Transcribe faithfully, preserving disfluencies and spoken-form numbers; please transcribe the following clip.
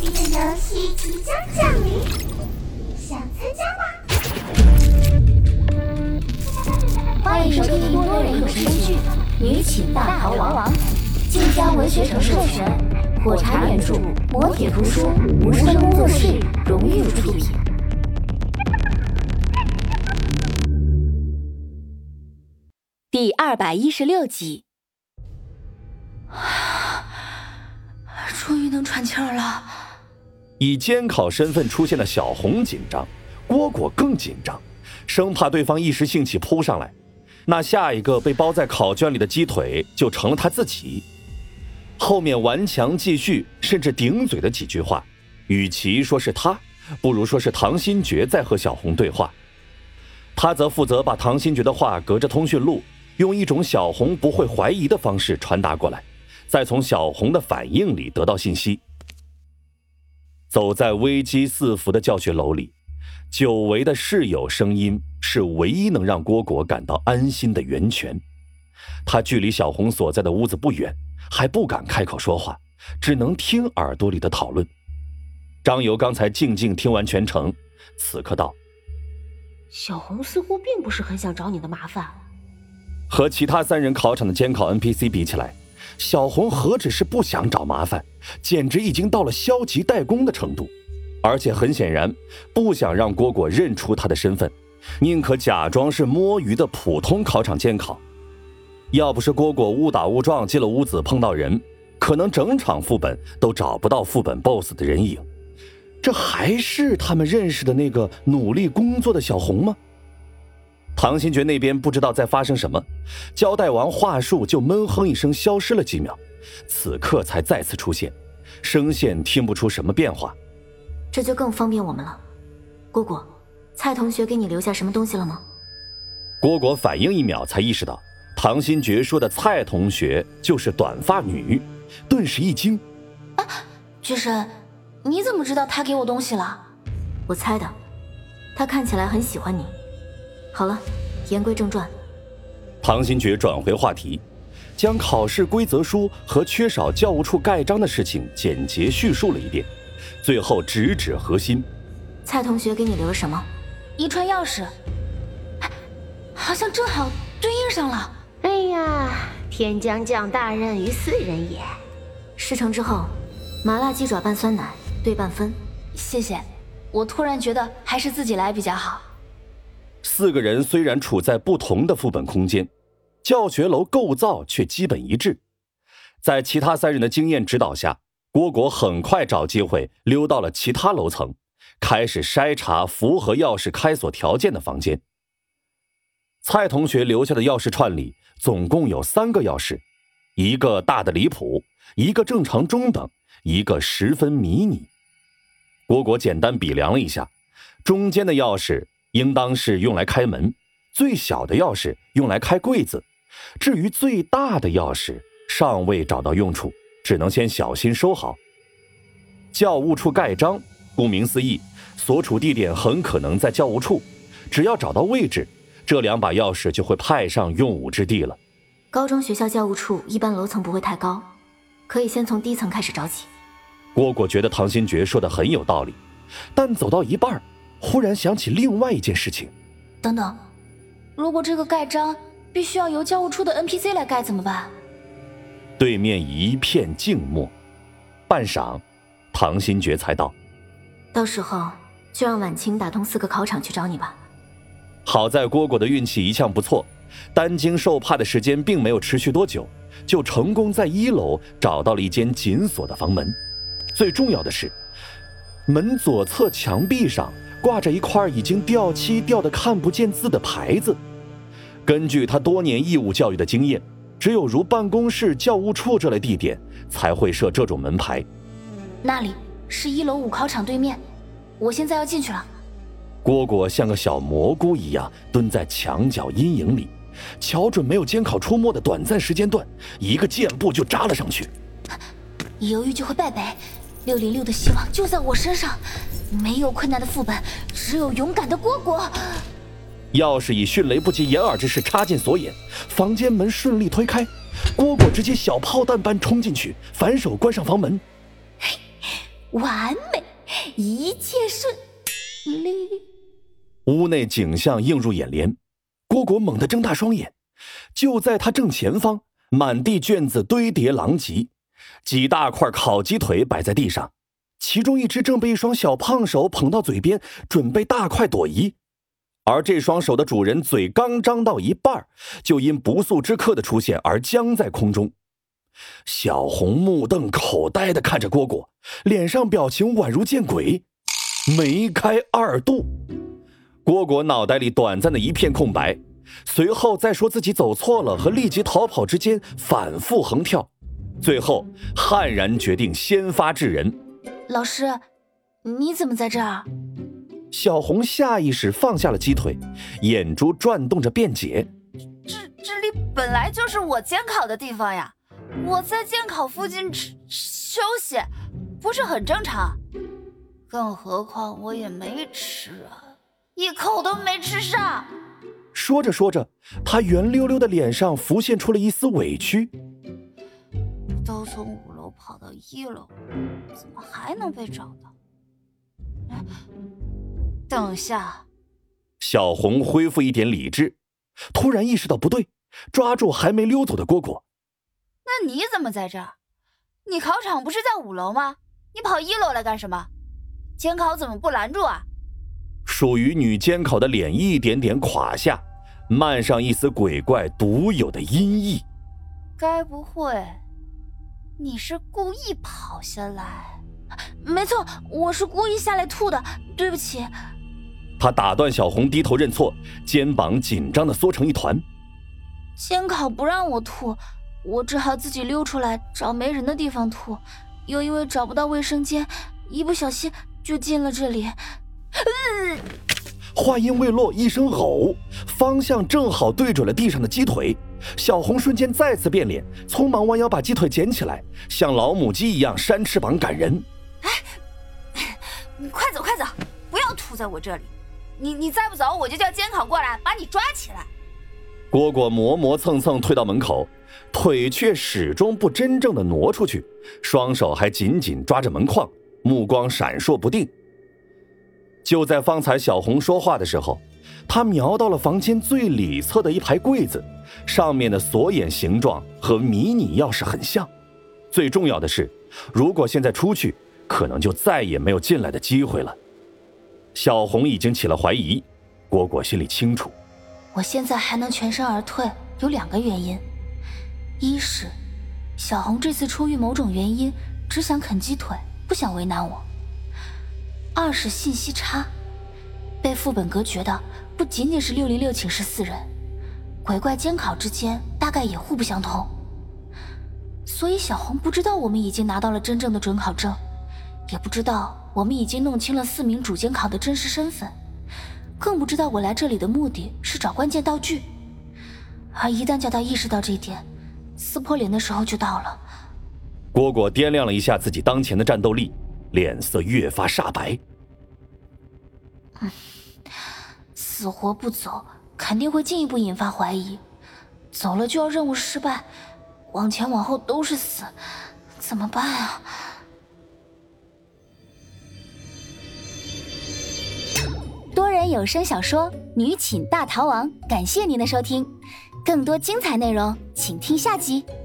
这个游戏即将降临，想参加吗？ 欢迎收听多人有声剧《女寝大逃亡》，晋江文学城授权，火柴原著，磨铁图书，无声工作室荣誉出品。第二百一十六集。 终于能喘气儿了。 以监考身份出现的小红紧张，蝈蝈更紧张，生怕对方一时兴起扑上来，那下一个被包在考卷里的鸡腿就成了他自己。后面顽强继续甚至顶嘴的几句话，与其说是他，不如说是唐新觉在和小红对话。他则负责把唐新觉的话隔着通讯录，用一种小红不会怀疑的方式传达过来，再从小红的反应里得到信息。走在危机四伏的教学楼里，久违的室友声音是唯一能让蝈蝈感到安心的源泉。他距离小红所在的屋子不远，还不敢开口说话，只能听耳朵里的讨论。张游刚才静静听完全程，此刻道： 小红似乎并不是很想找你的麻烦。 和其他三人考场的监考 N P C 比起来，小红何止是不想找麻烦，简直已经到了消极怠工的程度。而且很显然不想让蝈蝈认出他的身份，宁可假装是摸鱼的普通考场监考。要不是蝈蝈误打误撞进了屋子碰到人，可能整场副本都找不到副本 B O S S 的人影。这还是他们认识的那个努力工作的小红吗？唐新觉那边不知道在发生什么，交代完话术就闷哼一声消失了几秒，此刻才再次出现，声线听不出什么变化。 这就更方便我们了。蝈蝈，蔡同学给你留下什么东西了吗？ 蝈蝈反应一秒才意识到唐新觉说的蔡同学就是短发女，顿时一惊。 啊，觉神，你怎么知道他给我东西了？ 我猜的，他看起来很喜欢你。好了，言归正传。 唐新觉转回话题，将考试规则书和缺少教务处盖章的事情简洁叙述了一遍，最后直指核心。 蔡同学给你留了什么？ 一串钥匙，好像正好对应上了。 哎呀，天将降大任于斯人也。 事成之后，麻辣鸡爪拌酸奶对半分。 谢谢，我突然觉得还是自己来比较好。 四个人虽然处在不同的副本空间，教学楼构造却基本一致。在其他三人的经验指导下，蝈蝈很快找机会溜到了其他楼层，开始筛查符合钥匙开锁条件的房间。蔡同学留下的钥匙串里总共有三个钥匙，一个大的离谱，一个正常中等，一个十分迷你。蝈蝈简单比量了一下，中间的钥匙应当是用来开门，最小的钥匙用来开柜子，至于最大的钥匙尚未找到用处，只能先小心收好。教务处盖章，顾名思义，所处地点很可能在教务处，只要找到位置，这两把钥匙就会派上用武之地了。 高中学校教务处一般楼层不会太高，可以先从低层开始找起。 蝈蝈觉得唐新觉说的很有道理，但走到一半忽然想起另外一件事情。 等等，如果这个盖章必须要由教务处的 N P C 来盖怎么办？ 对面一片静默，半晌，唐新觉才道： 到时候就让晚清打通四个考场去找你吧。 好在蝈蝈的运气一向不错，担惊受怕的时间并没有持续多久，就成功在一楼找到了一间紧锁的房门。最重要的是，门左侧墙壁上挂着一块已经掉漆掉得看不见字的牌子。根据他多年义务教育的经验，只有如办公室、教务处这类地点才会设这种门牌。 那里是一楼五考场对面，我现在要进去了。 蝈蝈像个小蘑菇一样蹲在墙角阴影里，瞧准没有监考出没的短暂时间段，一个箭步就扎了上去。 犹豫就会败北，六零六的希望就在我身上，没有困难的副本，只有勇敢的蝈蝈。 钥匙以迅雷不及掩耳之势插进锁眼，房间门顺利推开，蝈蝈直接小炮弹般冲进去，反手关上房门。 完美，一切顺利。 屋内景象映入眼帘，蝈蝈猛地睁大双眼，就在他正前方，满地卷子堆叠狼藉，几大块烤鸡腿摆在地上，其中一只正被一双小胖手捧到嘴边，准备大快朵颐。而这双手的主人嘴刚张到一半，就因不速之客的出现而僵在空中。小红目瞪口呆地看着蝈蝈，脸上表情宛如见鬼，梅开二度。蝈蝈脑袋里短暂的一片空白，随后再说自己走错了和立即逃跑之间反复横跳，最后悍然决定先发制人。 老师，你怎么在这儿？ 小红下意识放下了鸡腿，眼珠转动着辩解： 这这里本来就是我监考的地方呀，我在监考附近吃休息，不是很正常？更何况我也没吃啊，一口都没吃上。 说着说着，他圆溜溜的脸上浮现出了一丝委屈。 都从五楼跑到一楼，怎么还能被找到？哎，等下。 小红恢复一点理智，突然意识到不对，抓住还没溜走的蝈蝈。 那你怎么在这儿？你考场不是在五楼吗？你跑一楼来干什么？监考怎么不拦住啊？ 属于女监考的脸一点点垮下，漫上一丝鬼怪独有的阴翳。 该不会你是故意跑下来？没错，我是故意下来吐的，对不起。 他打断小红低头认错，肩膀紧张地缩成一团。 监考不让我吐，我只好自己溜出来找没人的地方吐，又因为找不到卫生间，一不小心就进了这里。呃、 话音未落，一声呕，方向正好对准了地上的鸡腿。小红瞬间再次变脸，匆忙弯腰把鸡腿捡起来，像老母鸡一样扇翅膀赶人。 哎，你快走快走，不要吐在我这里！你你再不走，我就叫监考过来把你抓起来。 蝈蝈磨磨蹭蹭退到门口，腿却始终不真正的挪出去，双手还紧紧抓着门框，目光闪烁不定。就在方才小红说话的时候，他瞄到了房间最里侧的一排柜子，上面的锁眼形状和迷你钥匙很像。最重要的是，如果现在出去，可能就再也没有进来的机会了。小红已经起了怀疑，蝈蝈心里清楚， 我现在还能全身而退，有两个原因：一是小红这次出于某种原因只想啃鸡腿，不想为难我；二是信息差，被副本隔绝的不仅仅是六零六寝室四人，鬼怪监考之间大概也互不相通。所以小红不知道我们已经拿到了真正的准考证，也不知道我们已经弄清了四名主监考的真实身份，更不知道我来这里的目的是找关键道具。而一旦叫他意识到这一点，撕破脸的时候就到了。 蝈蝈掂量了一下自己当前的战斗力，脸色越发煞白。 嗯，死活不走肯定会进一步引发怀疑，走了就要任务失败，往前往后都是死，怎么办啊？ 多人有声小说《女寝大逃亡》，感谢您的收听，更多精彩内容请听下集。